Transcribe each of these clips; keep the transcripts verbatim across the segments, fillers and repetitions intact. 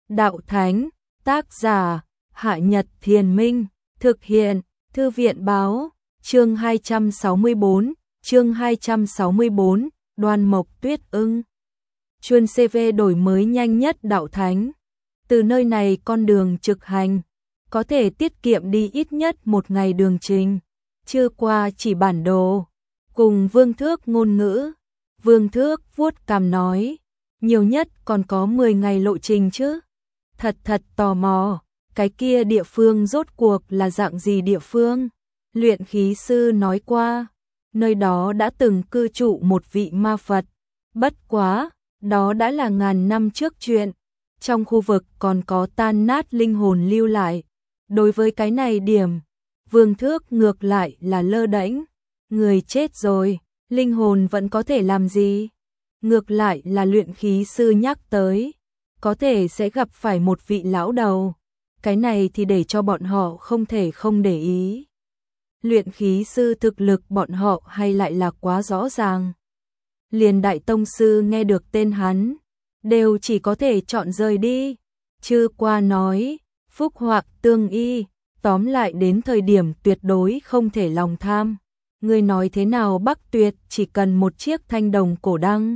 đạo thánh, tác giả, Hạ Nhật Thiền Minh, thực hiện, Thư viện báo, chương hai trăm sáu mươi bốn, chương hai trăm sáu mươi bốn, Đoan Mộc Tuyết Ưng. Chuyên xê vê đổi mới nhanh nhất đạo thánh. Từ nơi này con đường trực hành, có thể tiết kiệm đi ít nhất một ngày đường trình. Chưa qua chỉ bản đồ, cùng Vương Thước ngôn ngữ. Vương Thước vuốt cằm nói, nhiều nhất còn có mười ngày lộ trình chứ. Thật thật tò mò, cái kia địa phương rốt cuộc là dạng gì địa phương? Luyện khí sư nói qua, nơi đó đã từng cư trụ một vị ma Phật. Bất quá, đó đã là ngàn năm trước chuyện. Trong khu vực còn có tan nát linh hồn lưu lại. Đối với cái này điểm, Vương Thước ngược lại là lơ đễnh. Người chết rồi, linh hồn vẫn có thể làm gì? Ngược lại là luyện khí sư nhắc tới, có thể sẽ gặp phải một vị lão đầu. Cái này thì để cho bọn họ không thể không để ý. Luyện khí sư thực lực bọn họ hay lại là quá rõ ràng. Liền đại tông sư nghe được tên hắn, đều chỉ có thể chọn rời đi. Chư qua nói, phúc hoặc tương y, tóm lại đến thời điểm tuyệt đối không thể lòng tham. Người nói thế nào Bắc Tuyệt chỉ cần một chiếc thanh đồng cổ đăng.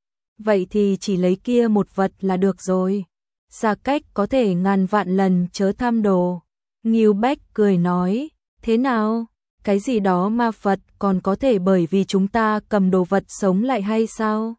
Vậy thì chỉ lấy kia một vật là được rồi. Xa cách có thể ngàn vạn lần chớ tham đồ. Ngưu Bách cười nói, thế nào? Cái gì đó ma Phật còn có thể bởi vì chúng ta cầm đồ vật sống lại hay sao?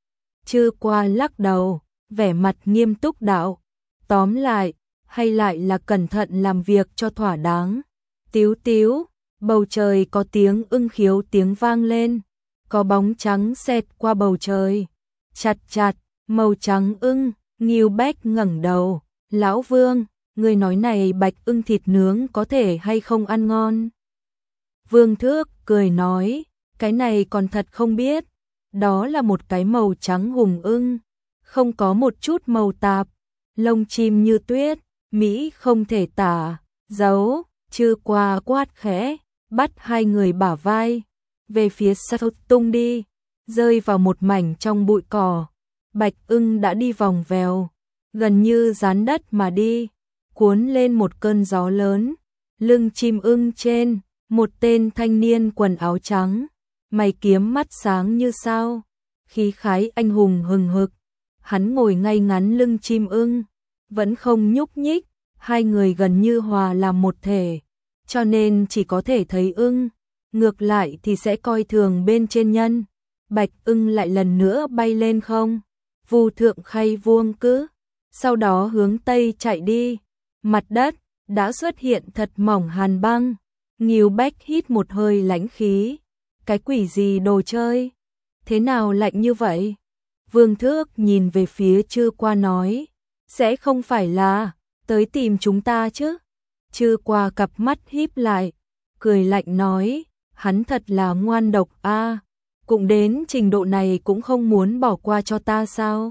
Chư qua lắc đầu, vẻ mặt nghiêm túc đạo. Tóm lại, hay lại là cẩn thận làm việc cho thỏa đáng. Tíu tíu, bầu trời có tiếng ưng khiếu tiếng vang lên. Có bóng trắng xẹt qua bầu trời. Chặt chặt, màu trắng ưng, Ngưu Bách ngẩng đầu. Lão Vương, người nói này bạch ưng thịt nướng có thể hay không ăn ngon? Vương Thước cười nói, cái này còn thật không biết. Đó là một cái màu trắng hùng ưng, không có một chút màu tạp, lông chim như tuyết, mỹ không thể tả. Giấu, chư qua quát khẽ, bắt hai người bả vai, về phía sau tung đi, rơi vào một mảnh trong bụi cỏ. Bạch ưng đã đi vòng vèo, gần như dán đất mà đi, cuốn lên một cơn gió lớn. Lưng chim ưng trên, một tên thanh niên quần áo trắng, mày kiếm mắt sáng như sao, khí khái anh hùng hừng hực. Hắn ngồi ngay ngắn lưng chim ưng, vẫn không nhúc nhích, hai người gần như hòa làm một thể, cho nên chỉ có thể thấy ưng, ngược lại thì sẽ coi thường bên trên nhân. Bạch ưng lại lần nữa bay lên không, vu thượng khay vuông cứ, sau đó hướng tây chạy đi. Mặt đất đã xuất hiện thật mỏng hàn băng. Ngưu Bách hít một hơi lãnh khí. Cái quỷ gì đồ chơi? Thế nào lạnh như vậy? Vương Thước nhìn về phía Chư qua nói, sẽ không phải là tới tìm chúng ta chứ? Chư qua cặp mắt híp lại, cười lạnh nói, hắn thật là ngoan độc a, à, cũng đến trình độ này cũng không muốn bỏ qua cho ta sao?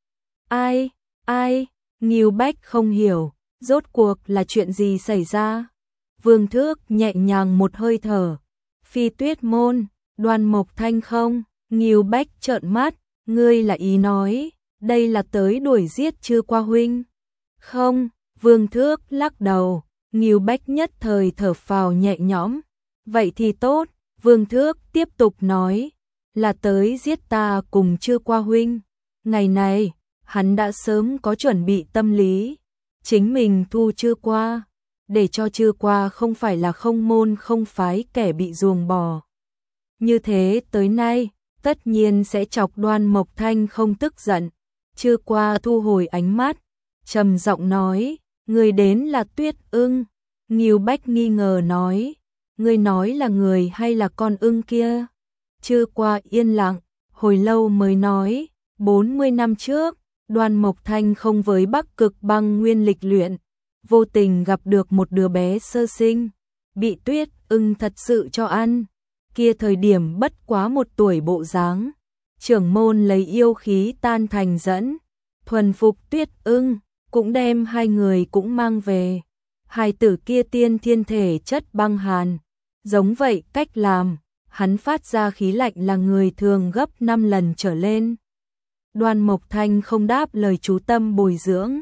Ai, ai? Ngưu Bách không hiểu, rốt cuộc là chuyện gì xảy ra? Vương Thước nhẹ nhàng một hơi thở. Phi Tuyết Môn, Đoan Mộc Thanh không? Ngưu Bách trợn mắt, ngươi là ý nói, đây là tới đuổi giết Chư qua huynh? Không, Vương Thước lắc đầu. Ngưu Bách nhất thời thở phào nhẹ nhõm. Vậy thì tốt, Vương Thước tiếp tục nói, là tới giết ta cùng Chư qua huynh. Ngày này, hắn đã sớm có chuẩn bị tâm lý, chính mình thu Chư qua, để cho Chư qua không phải là không môn không phái kẻ bị ruồng bỏ. Như thế tới nay, tất nhiên sẽ chọc Đoan Mộc Thanh không tức giận. Chư qua thu hồi ánh mắt, trầm giọng nói, người đến là Tuyết ưng. Ngưu Bách nghi ngờ nói, người nói là người hay là con ưng kia? Chư qua yên lặng, hồi lâu mới nói, bốn mươi năm trước, Đoan Mộc Thanh không với Bắc Cực Băng Nguyên lịch luyện, vô tình gặp được một đứa bé sơ sinh, bị Tuyết ưng thật sự cho ăn. Kia thời điểm bất quá một tuổi bộ dáng, trưởng môn lấy yêu khí tan thành dẫn, thuần phục Tuyết ưng, cũng đem hai người cũng mang về. Hai tử kia tiên thiên thể chất băng hàn, giống vậy cách làm, hắn phát ra khí lạnh là người thường gấp năm lần trở lên. Đoan Mộc Thanh không đáp lời chú tâm bồi dưỡng,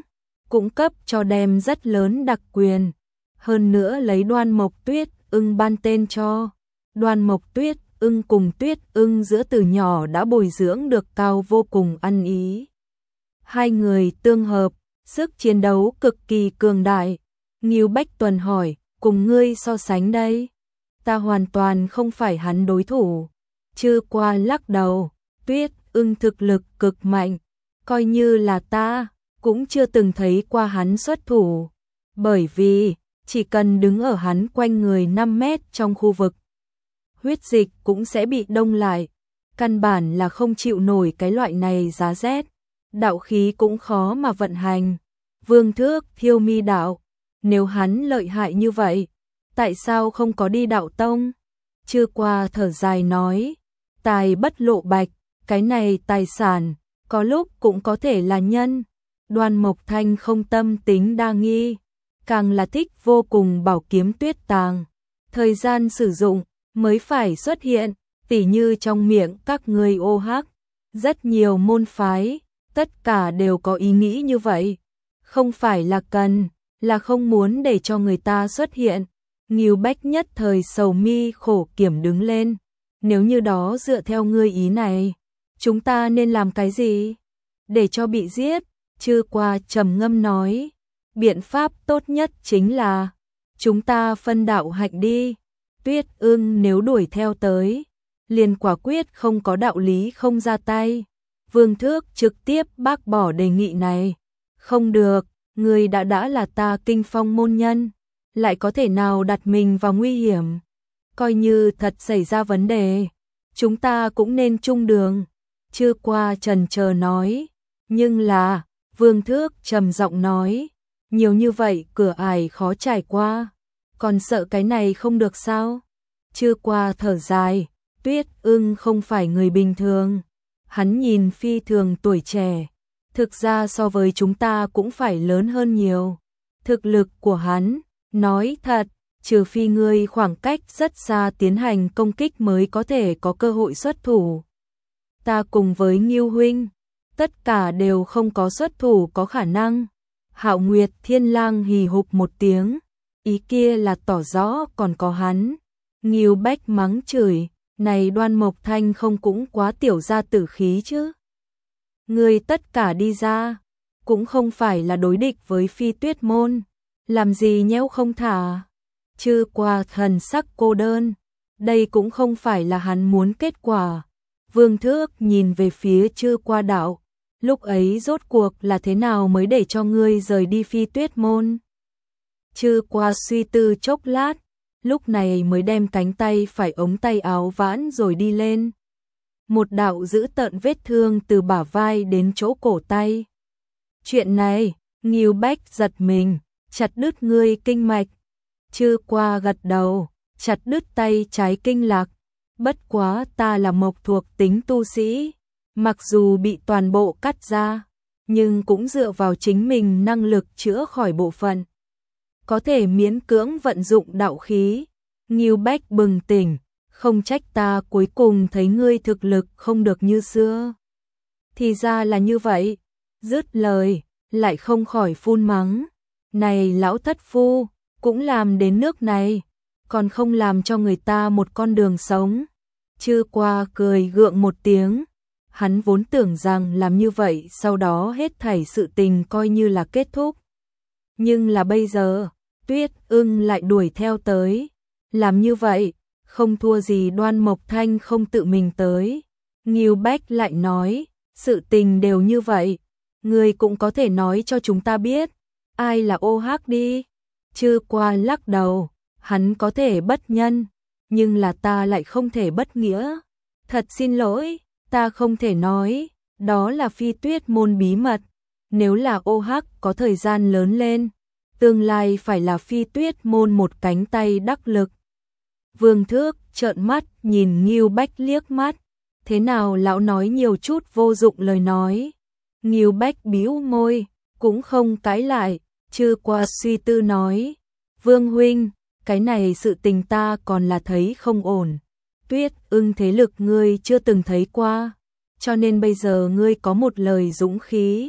cũng cấp cho đem rất lớn đặc quyền. Hơn nữa lấy Đoan Mộc Tuyết Ưng ban tên cho. Đoan Mộc Tuyết Ưng cùng Tuyết Ưng giữa từ nhỏ đã bồi dưỡng được cao vô cùng ăn ý. Hai người tương hợp, sức chiến đấu cực kỳ cường đại. Ngưu Bách Tuần hỏi, cùng ngươi so sánh đây? Ta hoàn toàn không phải hắn đối thủ. Chư Qua lắc đầu, Tuyết Ưng thực lực cực mạnh, coi như là ta, cũng chưa từng thấy qua hắn xuất thủ. Bởi vì, chỉ cần đứng ở hắn quanh người năm mét trong khu vực, huyết dịch cũng sẽ bị đông lại. Căn bản là không chịu nổi cái loại này giá rét. Đạo khí cũng khó mà vận hành. Vương Thước Thiêu Mi đạo, nếu hắn lợi hại như vậy, tại sao không có đi đạo tông? Chư Qua thở dài nói, tài bất lộ bạch, cái này tài sản, có lúc cũng có thể là nhân. Đoan Mộc Thanh không tâm tính đa nghi, càng là thích vô cùng bảo kiếm tuyết tàng. Thời gian sử dụng mới phải xuất hiện, tỉ như trong miệng các ngươi ô hắc. Rất nhiều môn phái, tất cả đều có ý nghĩ như vậy. Không phải là cần, là không muốn để cho người ta xuất hiện. Ngưu Bách nhất thời sầu mi khổ kiểm đứng lên. Nếu như đó dựa theo ngươi ý này, chúng ta nên làm cái gì? Để cho bị giết, Chư Qua trầm ngâm nói. Biện pháp tốt nhất chính là, chúng ta phân đạo hạnh đi. Tuyết Ưng nếu đuổi theo tới, liền quả quyết không có đạo lý không ra tay. Vương Thước trực tiếp bác bỏ đề nghị này. Không được, người đã đã là ta Kinh Phong môn nhân, lại có thể nào đặt mình vào nguy hiểm. Coi như thật xảy ra vấn đề, chúng ta cũng nên chung đường. Chư Qua trần chờ nói, nhưng là, Vương Thước trầm giọng nói, nhiều như vậy cửa ải khó trải qua, còn sợ cái này không được sao? Chư Qua thở dài, Tuyết Ưng không phải người bình thường. Hắn nhìn phi thường tuổi trẻ, thực ra so với chúng ta cũng phải lớn hơn nhiều. Thực lực của hắn, nói thật, trừ phi ngươi khoảng cách rất xa tiến hành công kích mới có thể có cơ hội xuất thủ. Ta cùng với Ngưu huynh, tất cả đều không có xuất thủ có khả năng. Hạo Nguyệt Thiên Lang hì hục một tiếng, ý kia là tỏ rõ còn có hắn. Ngưu Bách mắng chửi, này Đoan Mộc Thanh không cũng quá tiểu ra tử khí chứ? Ngươi tất cả đi ra, cũng không phải là đối địch với Phi Tuyết môn, làm gì nhéo không thả. Chư Qua thần sắc cô đơn, đây cũng không phải là hắn muốn kết quả. Vương Thước nhìn về phía Chư Qua đạo, lúc ấy rốt cuộc là thế nào mới để cho ngươi rời đi Phi Tuyết môn? Chư Qua suy tư chốc lát, lúc này mới đem cánh tay phải ống tay áo vãn rồi đi lên. Một đạo dữ tợn vết thương từ bả vai đến chỗ cổ tay. Chuyện này, Ngưu Bách giật mình, chặt đứt ngươi kinh mạch. Chư Qua gật đầu, chặt đứt tay trái kinh lạc. Bất quá ta là mộc thuộc tính tu sĩ, mặc dù bị toàn bộ cắt ra, nhưng cũng dựa vào chính mình năng lực chữa khỏi bộ phận, có thể miễn cưỡng vận dụng đạo khí. Ngưu Bách bừng tỉnh, không trách ta cuối cùng thấy ngươi thực lực không được như xưa. Thì ra là như vậy. Dứt lời, lại không khỏi phun mắng. Này lão thất phu, cũng làm đến nước này, còn không làm cho người ta một con đường sống. Chư Qua cười gượng một tiếng. Hắn vốn tưởng rằng làm như vậy sau đó hết thảy sự tình coi như là kết thúc. Nhưng là bây giờ, Tuyết Ưng lại đuổi theo tới. Làm như vậy, không thua gì Đoan Mộc Thanh không tự mình tới. Ngưu Bách lại nói, sự tình đều như vậy, ngươi cũng có thể nói cho chúng ta biết, ai là ô hắc đi. Chư Qua lắc đầu, hắn có thể bất nhân, nhưng là ta lại không thể bất nghĩa. Thật xin lỗi, ta không thể nói, đó là Phi Tuyết môn bí mật. Nếu là ô hắc có thời gian lớn lên, tương lai phải là Phi Tuyết môn một cánh tay đắc lực. Vương Thước trợn mắt nhìn Ngưu Bách liếc mắt, thế nào lão nói nhiều chút vô dụng lời nói. Ngưu Bách bĩu môi, cũng không cãi lại. Chư Qua suy tư nói, Vương huynh, cái này sự tình ta còn là thấy không ổn. Tuyết Ưng thế lực ngươi chưa từng thấy qua, cho nên bây giờ ngươi có một lời dũng khí,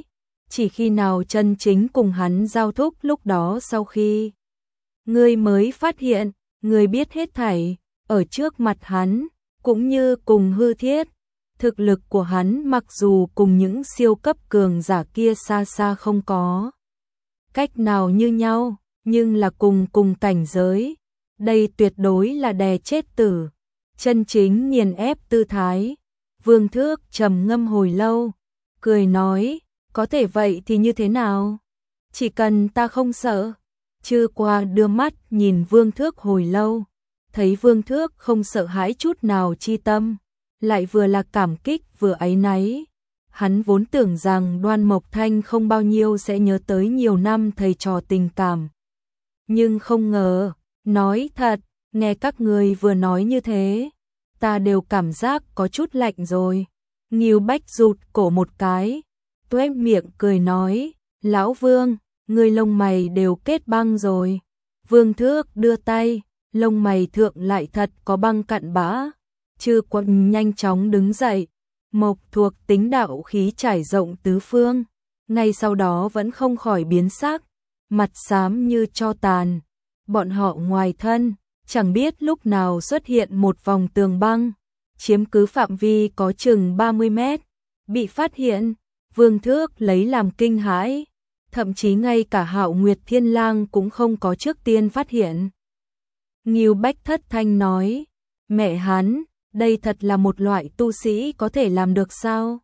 chỉ khi nào chân chính cùng hắn giao thúc lúc đó sau khi ngươi mới phát hiện, ngươi biết hết thảy, ở trước mặt hắn, cũng như cùng Hư Thiết, thực lực của hắn mặc dù cùng những siêu cấp cường giả kia xa xa không có cách nào như nhau, nhưng là cùng cùng cảnh giới, đây tuyệt đối là đè chết tử, chân chính nghiền ép tư thái. Vương Thước trầm ngâm hồi lâu, cười nói, có thể vậy thì như thế nào? Chỉ cần ta không sợ. Chư Qua đưa mắt nhìn Vương Thước hồi lâu, thấy Vương Thước không sợ hãi chút nào chi tâm, lại vừa là cảm kích vừa áy náy. Hắn vốn tưởng rằng Đoan Mộc Thanh không bao nhiêu sẽ nhớ tới nhiều năm thầy trò tình cảm. Nhưng không ngờ, nói thật, nghe các người vừa nói như thế, ta đều cảm giác có chút lạnh rồi. Ngưu Bách rụt cổ một cái, tuét miệng cười nói, Lão Vương, người lông mày đều kết băng rồi. Vương Thước đưa tay, lông mày thượng lại thật có băng cặn bã. Chư Quận nhanh chóng đứng dậy, mộc thuộc tính đạo khí trải rộng tứ phương, ngay sau đó vẫn không khỏi biến sắc, mặt xám như tro tàn. Bọn họ ngoài thân, chẳng biết lúc nào xuất hiện một vòng tường băng, chiếm cứ phạm vi có chừng ba mươi mét, bị phát hiện, Vương Thước lấy làm kinh hãi, thậm chí ngay cả Hạo Nguyệt Thiên Lang cũng không có trước tiên phát hiện. Ngưu Bách thất thanh nói, mẹ hắn, đây thật là một loại tu sĩ có thể làm được sao?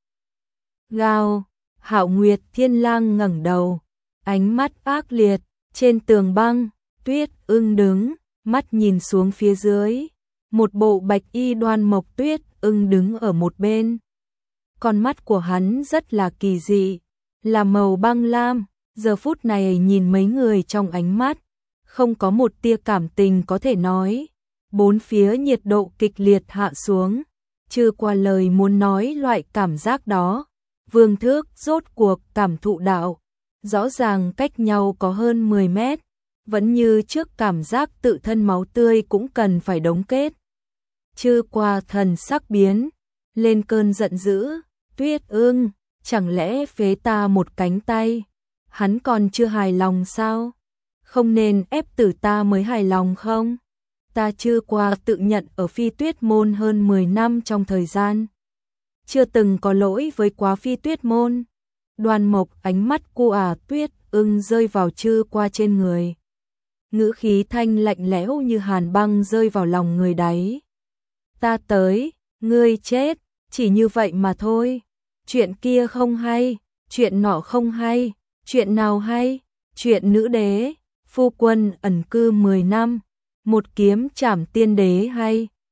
Gào, Hạo Nguyệt Thiên Lang ngẩng đầu, ánh mắt ác liệt, trên tường băng, Tuyết Ưng đứng, mắt nhìn xuống phía dưới, một bộ bạch y Đoan Mộc Tuyết Ưng đứng ở một bên. Con mắt của hắn rất là kỳ dị, là màu băng lam, giờ phút này nhìn mấy người trong ánh mắt, không có một tia cảm tình có thể nói. Bốn phía nhiệt độ kịch liệt hạ xuống, chưa qua lời muốn nói loại cảm giác đó. Vương Thước rốt cuộc cảm thụ đạo, rõ ràng cách nhau có hơn mười mét, vẫn như trước cảm giác tự thân máu tươi cũng cần phải đóng kết. Chưa qua thần sắc biến, lên cơn giận dữ, Tuyết Ưng, chẳng lẽ phế ta một cánh tay? Hắn còn chưa hài lòng sao? Không nên ép tử ta mới hài lòng không? Ta chưa qua tự nhận ở Phi Tuyết môn hơn mười năm trong thời gian, chưa từng có lỗi với quá Phi Tuyết môn. Đoan Mộc ánh mắt cô ả Tuyết Ưng rơi vào chư qua trên người, ngữ khí thanh lạnh lẽo như hàn băng rơi vào lòng người đáy. Ta tới, ngươi chết, chỉ như vậy mà thôi. Chuyện kia không hay, chuyện nọ không hay, chuyện nào hay? Chuyện nữ đế, phu quân ẩn cư mười năm, một kiếm trảm tiên đế hay?